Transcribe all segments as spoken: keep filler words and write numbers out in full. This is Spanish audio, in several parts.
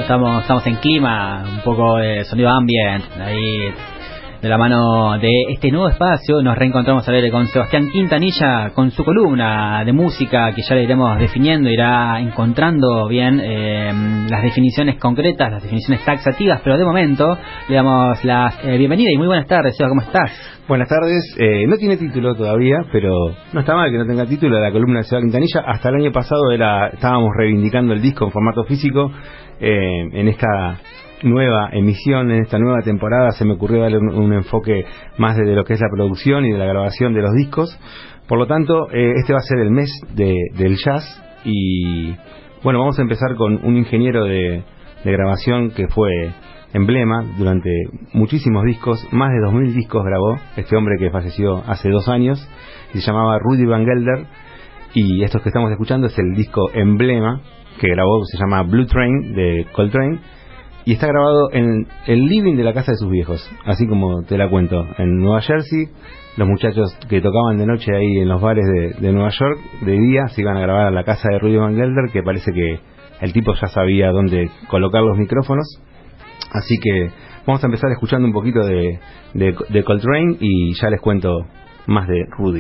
estamos, estamos en clima, un poco de sonido ambient, ahí de la mano de este nuevo espacio. Nos reencontramos a ver con Sebastián Quintanilla con su columna de música, que ya le iremos definiendo, irá encontrando bien eh, las definiciones concretas, las definiciones taxativas, pero de momento le damos la eh, bienvenida y muy buenas tardes, Seba, ¿cómo estás? Buenas tardes, eh, no tiene título todavía, pero no está mal que no tenga título, la columna de Seba Quintanilla. Hasta el año pasado era estábamos reivindicando el disco en formato físico. eh, en esta nueva emisión, en esta nueva temporada, se me ocurrió darle un, un enfoque más de, de lo que es la producción y de la grabación de los discos. Por lo tanto, eh, este va a ser el mes de, del jazz. Y bueno, vamos a empezar con un ingeniero de, de grabación que fue emblema durante muchísimos discos. Más de dos mil discos grabó este hombre que falleció hace dos años, y se llamaba Rudy Van Gelder. Y estos que estamos escuchando es el disco emblema que grabó, se llama Blue Train de Coltrane, y está grabado en el living de la casa de sus viejos, así como te la cuento, en Nueva Jersey. Los muchachos que tocaban de noche ahí en los bares de, de Nueva York, de día se iban a grabar a la casa de Rudy Van Gelder, que parece que el tipo ya sabía dónde colocar los micrófonos. Así que vamos a empezar escuchando un poquito de, de, de Coltrane, y ya les cuento más de Rudy.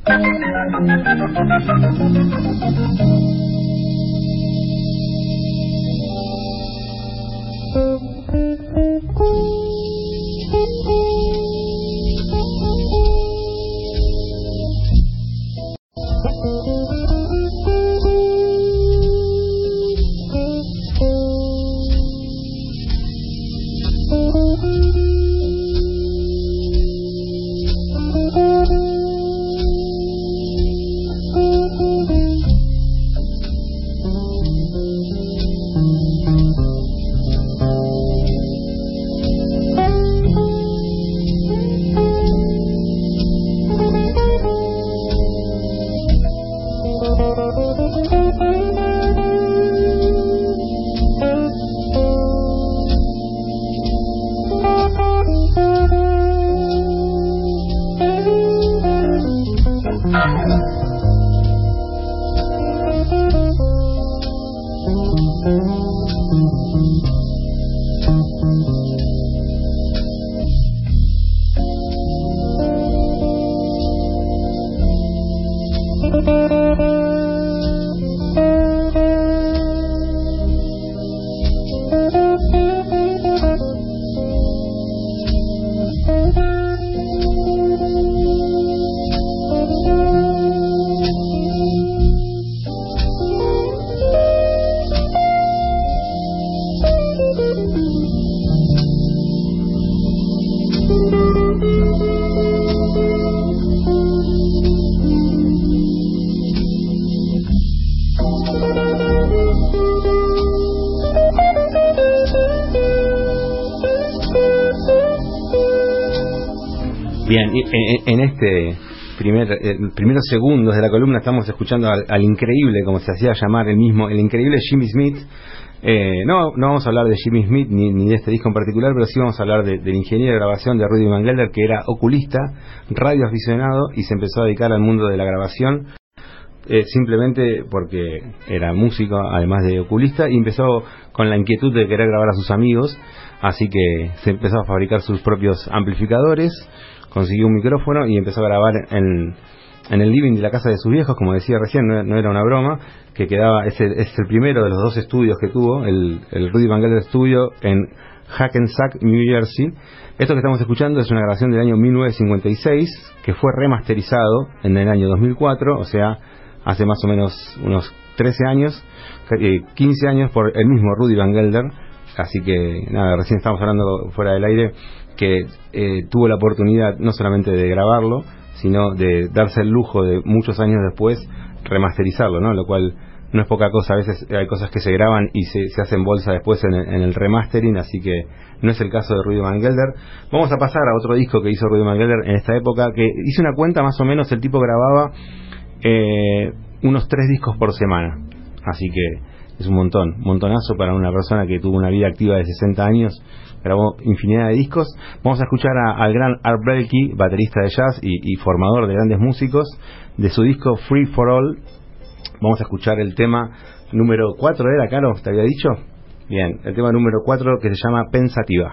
Bien, en, en este primer eh, primeros segundos de la columna estamos escuchando al, al increíble, como se hacía llamar el mismo, el increíble Jimmy Smith. Eh, no, no vamos a hablar de Jimmy Smith ni, ni de este disco en particular, pero sí vamos a hablar de, del ingeniero de grabación de Rudy Van Gelder, que era oculista, radioaficionado, y se empezó a dedicar al mundo de la grabación eh, simplemente porque era músico, además de oculista, y empezó con la inquietud de querer grabar a sus amigos, así que se empezó a fabricar sus propios amplificadores, consiguió un micrófono y empezó a grabar en, en el living de la casa de sus viejos, como decía recién, no, no era una broma, que quedaba, ese es el primero de los dos estudios que tuvo, el, el Rudy Van Gelder Studio en Hackensack, New Jersey. Esto que estamos escuchando es una grabación del año mil novecientos cincuenta y seis, que fue remasterizado en el año dos mil cuatro, o sea, hace más o menos unos trece años, eh, quince años, por el mismo Rudy Van Gelder. Así que nada, recién estamos hablando fuera del aire que eh, tuvo la oportunidad no solamente de grabarlo, sino de darse el lujo de muchos años después remasterizarlo, ¿no? Lo cual no es poca cosa. A veces hay cosas que se graban y se, se hacen bolsa después en el, en el remastering, así que no es el caso de Rudy Van Gelder. Vamos a pasar a otro disco que hizo Rudy Van Gelder en esta época, que hice una cuenta más o menos, el tipo grababa eh, unos tres discos por semana, así que es un montón, un montonazo para una persona que tuvo una vida activa de sesenta años. Grabó infinidad de discos. Vamos a escuchar a, al gran Art Blakey, baterista de jazz y, y formador de grandes músicos, de su disco Free for All. Vamos a escuchar el tema número cuatro, ¿era, Caro? ¿Te había dicho? Bien, el tema número cuatro, que se llama Pensativa.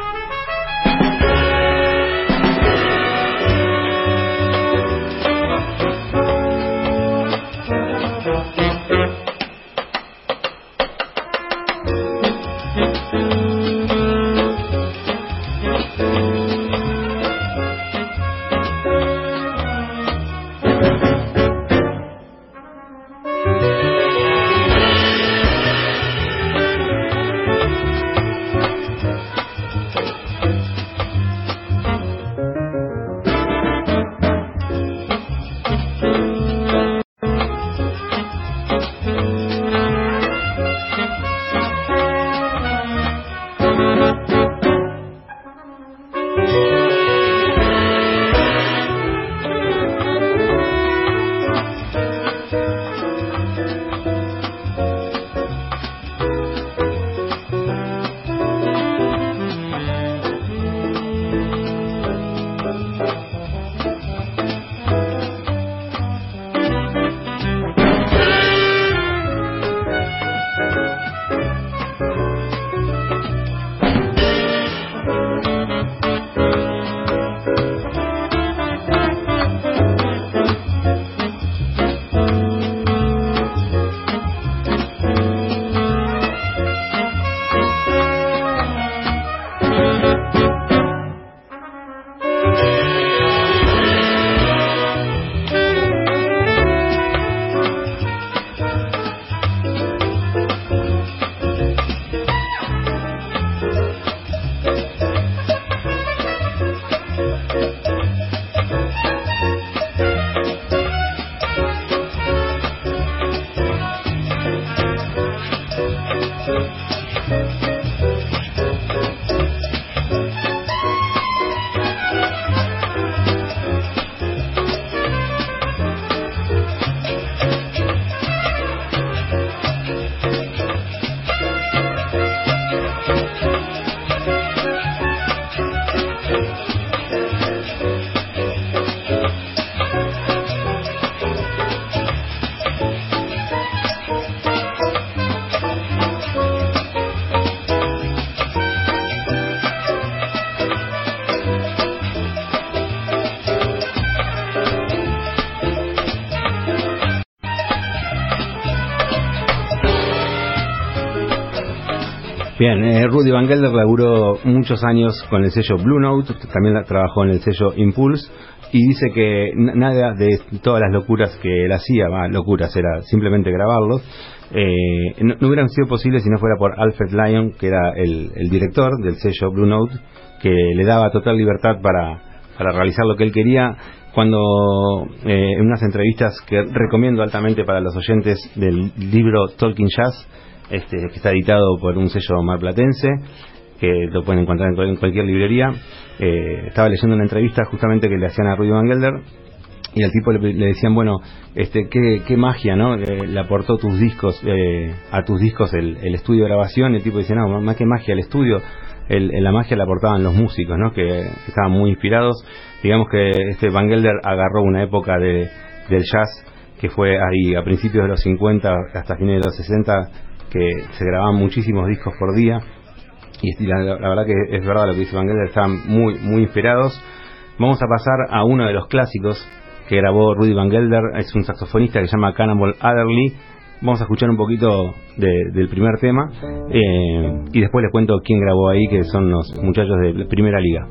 Bien, eh, Rudy Van Gelder laburó muchos años con el sello Blue Note, también la, trabajó en el sello Impulse, y dice que n- nada de todas las locuras que él hacía, bah, locuras, era simplemente grabarlos, eh, no, no hubieran sido posibles si no fuera por Alfred Lyon, que era el, el director del sello Blue Note, que le daba total libertad para, para realizar lo que él quería. Cuando eh, en unas entrevistas que recomiendo altamente para los oyentes del libro Talking Jazz, este, que está editado por un sello marplatense, que lo pueden encontrar en, en cualquier librería, eh, estaba leyendo una entrevista justamente que le hacían a Rudy Van Gelder, y al tipo le, le decían, bueno, este, qué, qué magia, ¿no? Eh, le aportó tus discos, eh, a tus discos el, el estudio de grabación, y el tipo dice, no, más que magia el estudio, el, el, la magia la aportaban los músicos, ¿no? Que, que estaban muy inspirados. Digamos que este Van Gelder agarró una época de, del jazz que fue ahí a principios de los cincuenta hasta fines de los sesenta, que se grababan muchísimos discos por día, y la, la verdad que es verdad lo que dice Van Gelder, estaban muy, muy inspirados. Vamos a pasar a uno de los clásicos que grabó Rudy Van Gelder, es un saxofonista que se llama Cannonball Adderley. Vamos a escuchar un poquito de, del primer tema, eh, y después les cuento quién grabó ahí, que son los muchachos de Primera Liga.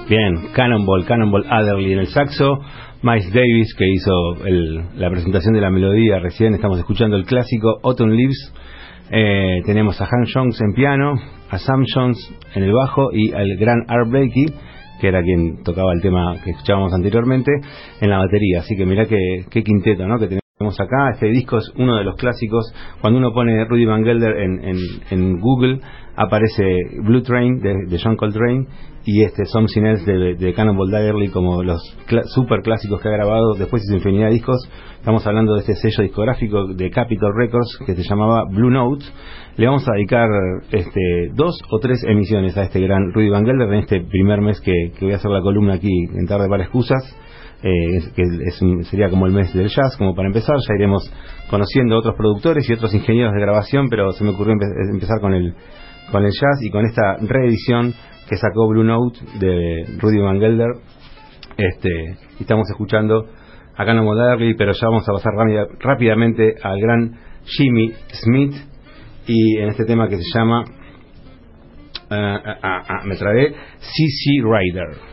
Bien, Cannonball, Cannonball Adderley en el saxo, Miles Davis que hizo el, la presentación de la melodía recién, estamos escuchando el clásico Autumn Leaves. Eh, tenemos a Hank Jones en piano, a Sam Jones en el bajo y al gran Art Blakey, que era quien tocaba el tema que escuchábamos anteriormente, en la batería. Así que mirá qué, qué quinteto, ¿no?, que tenemos acá. Este disco es uno de los clásicos. Cuando uno pone Rudy Van Gelder en, en, en Google, aparece Blue Train de, de John Coltrane y este Something Else de, de Cannonball Adderley como los cl- super clásicos que ha grabado. Después hizo infinidad de discos. Estamos hablando de este sello discográfico de Capitol Records que se llamaba Blue Note. Le vamos a dedicar este, dos o tres emisiones a este gran Rudy Van Gelder en este primer mes que, que voy a hacer la columna aquí en Tarde para Excusas. Eh, es, que es un, sería como el mes del jazz, como para empezar. Ya iremos conociendo otros productores y otros ingenieros de grabación, pero se me ocurrió empe- empezar con el con el jazz y con esta reedición que sacó Blue Note de Rudy Van Gelder. Este, y estamos escuchando a Cannonball Adderley, pero ya vamos a pasar rápida, rápidamente al gran Jimmy Smith y en este tema que se llama uh, uh, uh, uh, me trabé, C C Rider.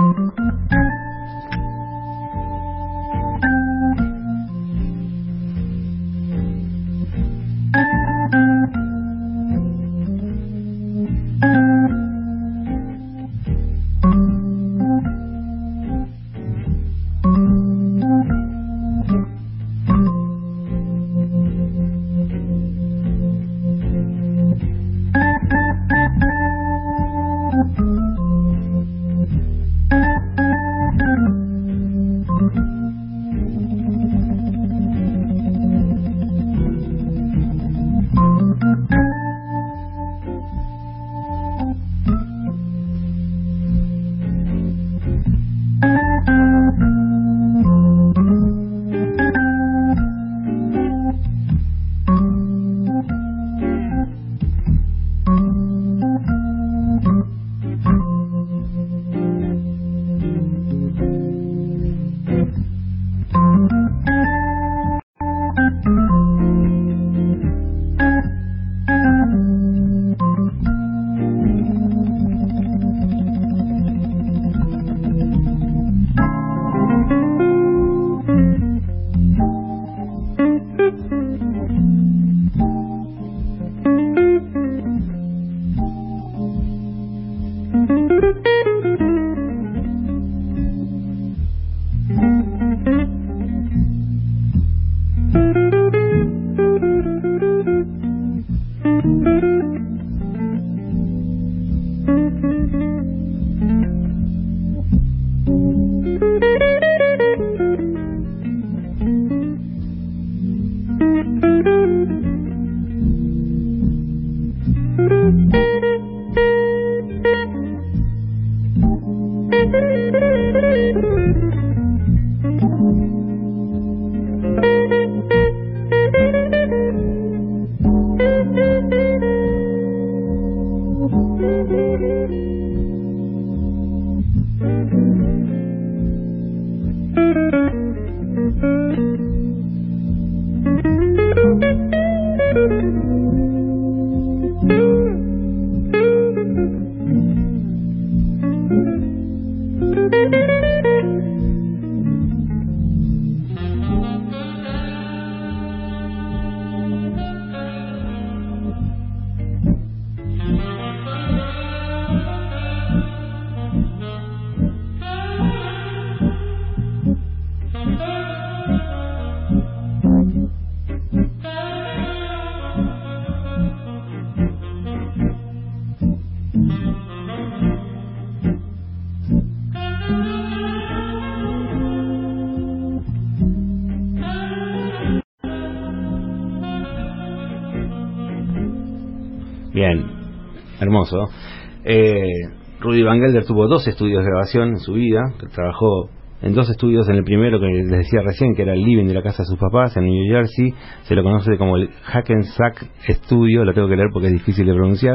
Bien, hermoso. Eh, Rudy Van Gelder tuvo dos estudios de grabación en su vida. Trabajó en dos estudios. En el primero que les decía recién, que era el living de la casa de sus papás en New Jersey. Se lo conoce como el Hackensack Studio. Lo tengo que leer porque es difícil de pronunciar.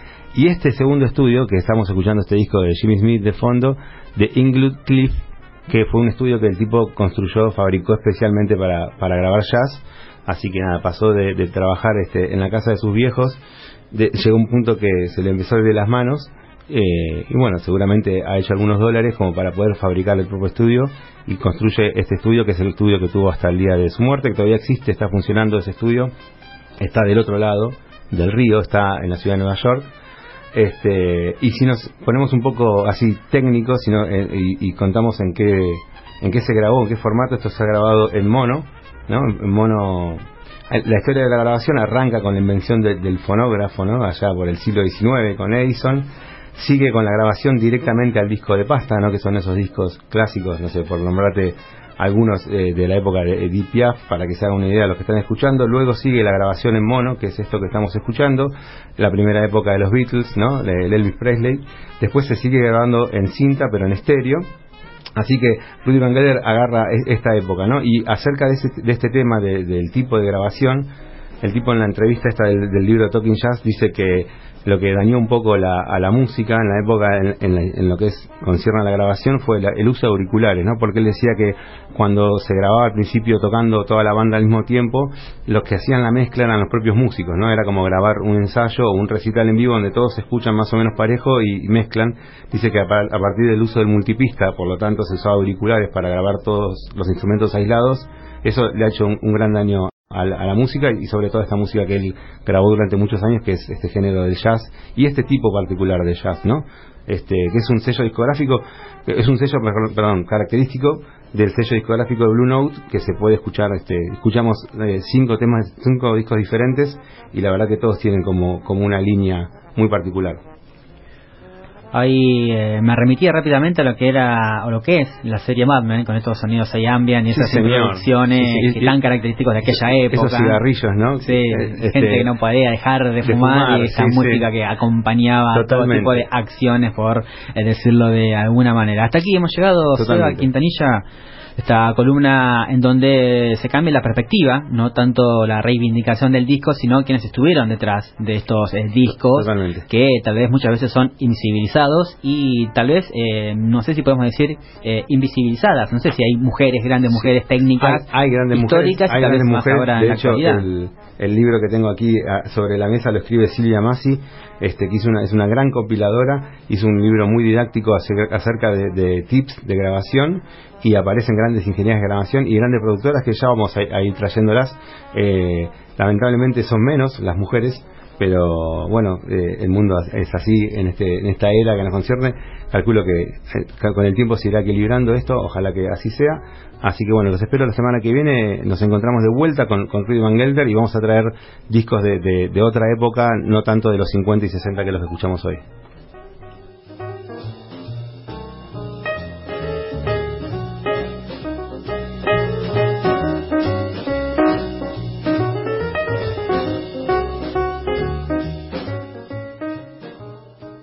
Y este segundo estudio, que estamos escuchando este disco de Jimmy Smith de fondo, de Inglewood Cliff, que fue un estudio que el tipo construyó, fabricó especialmente para, para grabar jazz. Así que nada, pasó de, de trabajar este, en la casa de sus viejos. De, llegó un punto que se le empezó a ir de las manos eh, y bueno, seguramente ha hecho algunos dólares como para poder fabricar el propio estudio, y construye este estudio, que es el estudio que tuvo hasta el día de su muerte, que todavía existe, está funcionando ese estudio, está del otro lado del río, está en la ciudad de Nueva York. Este, y si nos ponemos un poco así técnicos sino, eh, y, y contamos en qué en qué se grabó, en qué formato, esto se ha grabado en mono, ¿no? En mono. La historia de la grabación arranca con la invención de, del fonógrafo, ¿no? Allá por el siglo diecinueve con Edison. Sigue con la grabación directamente al disco de pasta, ¿no? Que son esos discos clásicos, no sé, por nombrarte algunos eh, de la época de Edith Piaf, para que se hagan una idea de los que están escuchando. Luego sigue la grabación en mono, que es esto que estamos escuchando, la primera época de los Beatles, ¿no? De Elvis Presley. Después se sigue grabando en cinta, pero en estéreo. Así que Rudy Van Gelder agarra esta época, ¿no? Y acerca de, ese, de este tema de, del tipo de grabación, el tipo en la entrevista esta del, del libro Talking Jazz dice que lo que dañó un poco la, a la música en la época, en, en, la, en lo que es concierne a la grabación, fue la, el uso de auriculares, ¿no? Porque él decía que cuando se grababa al principio tocando toda la banda al mismo tiempo, los que hacían la mezcla eran los propios músicos, ¿no? Era como grabar un ensayo o un recital en vivo donde todos se escuchan más o menos parejo y, y mezclan. Dice que a, a partir del uso del multipista, por lo tanto se usaba auriculares para grabar todos los instrumentos aislados. Eso le ha hecho un, un gran daño a la, a la música, y sobre todo esta música que él grabó durante muchos años, que es este género del jazz y este tipo particular de jazz, ¿no? Este, que es un sello discográfico, es un sello, perdón, característico del sello discográfico de Blue Note, que se puede escuchar, este, escuchamos eh, cinco temas, cinco discos diferentes, y la verdad que todos tienen como, como una línea muy particular. Ahí eh, me remitía rápidamente a lo que era o lo que es la serie Mad Men, con estos sonidos ahí ambient y esas sí, producciones sí, sí, sí, tan característicos de aquella época. Esos cigarrillos, ¿no? Sí, este, gente que no podía dejar de, de fumar, fumar, y esa sí, música sí. que acompañaba Totalmente. Todo tipo de acciones, por eh, decirlo de alguna manera. Hasta aquí hemos llegado, Seba Quintanilla. Esta columna en donde se cambia la perspectiva, no tanto la reivindicación del disco, sino quienes estuvieron detrás de estos eh, discos. Totalmente. Que tal vez muchas veces son invisibilizados y tal vez, eh, no sé si podemos decir eh, invisibilizadas, no sé si hay mujeres, grandes mujeres técnicas, hay, hay grandes históricas, mujeres, hay y tal grandes vez mujeres, más ahora de en hecho, la actualidad. El, el libro que tengo aquí sobre la mesa lo escribe Silvia Massi, este, que hizo una, es una gran compiladora, hizo un libro muy didáctico acerca de, de tips de grabación, y aparecen grandes ingenieras de grabación y grandes productoras que ya vamos a, a ir trayéndolas. Eh, lamentablemente son menos las mujeres, pero bueno, eh, el mundo es así en este en esta era que nos concierne. Calculo que eh, con el tiempo se irá equilibrando esto, ojalá que así sea. Así que bueno, los espero la semana que viene. Nos encontramos de vuelta con, con Rudy Van Gelder, y vamos a traer discos de, de, de otra época, no tanto de los cincuenta y sesenta que los escuchamos hoy.